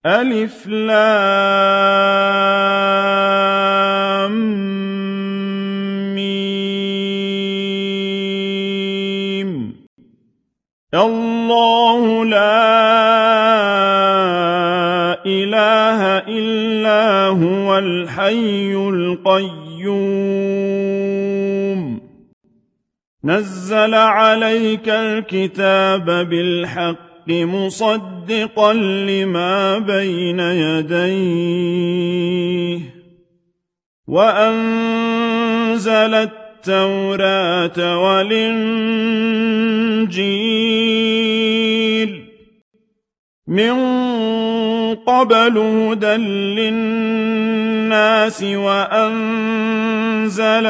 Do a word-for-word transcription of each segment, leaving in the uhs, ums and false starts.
ألف لام ميم. الله لا إله إلا هو الحي القيوم نزل عليك الكتاب بالحق مصدقا لما بين يديه وأنزل التوراة والإنجيل من قبل هدى للناس وأنزل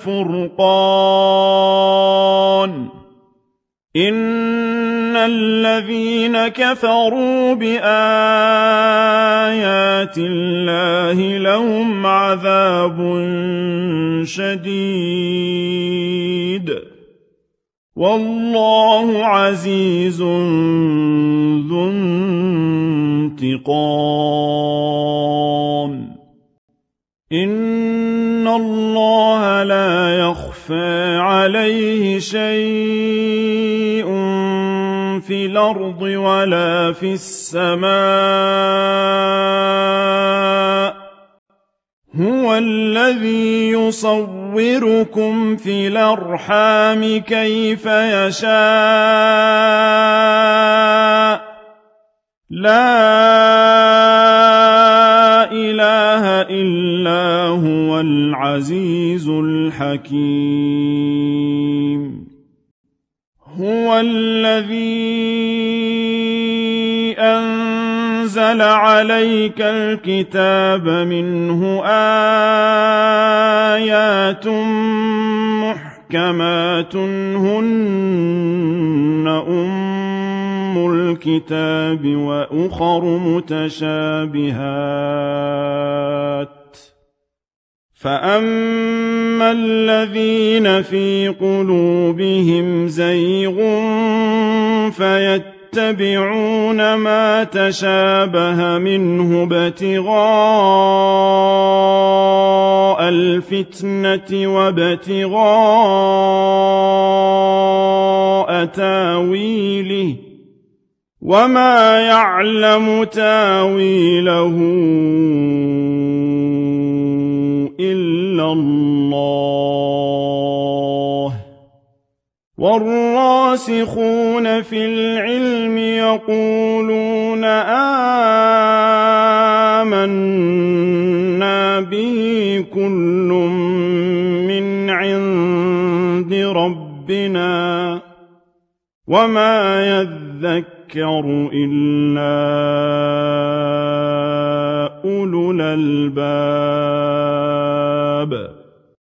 الفرقان إن الذين كفروا بآيات الله لهم عذاب شديد والله عزيز ذو انتقام إن الله لا يخفى عليه شيء في الأرض ولا في السماء هو الذي يصوركم في الأرحام كيف يشاء لا إله إلا هو العزيز الحكيم هو الذي أنزل عليك الكتاب منه آيات محكمات هن أم الكتاب وأخر متشابهات فأما الذين في قلوبهم زيغ فيتبعون ما تشابه منه ابتغاء الفتنة وابتغاء تاويله وما يعلم تاويله إلا الله والراسخون في العلم يقولون آمنا به كل من عند ربنا وما يذكر إلا أولو الألباب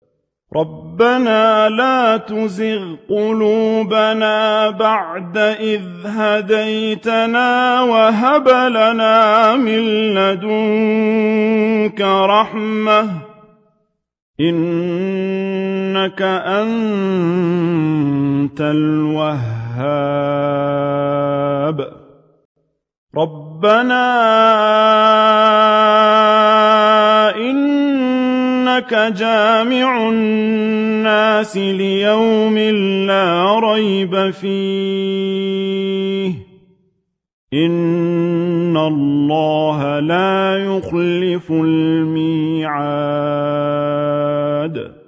ربنا لا تزغ قلوبنا بعد إذ هديتنا وهب لنا من لدنك رحمة إنك أنت الوهاب ربنا إنك جامع الناس ليوم لا ريب فيه إن الله لا يخلف الميعاد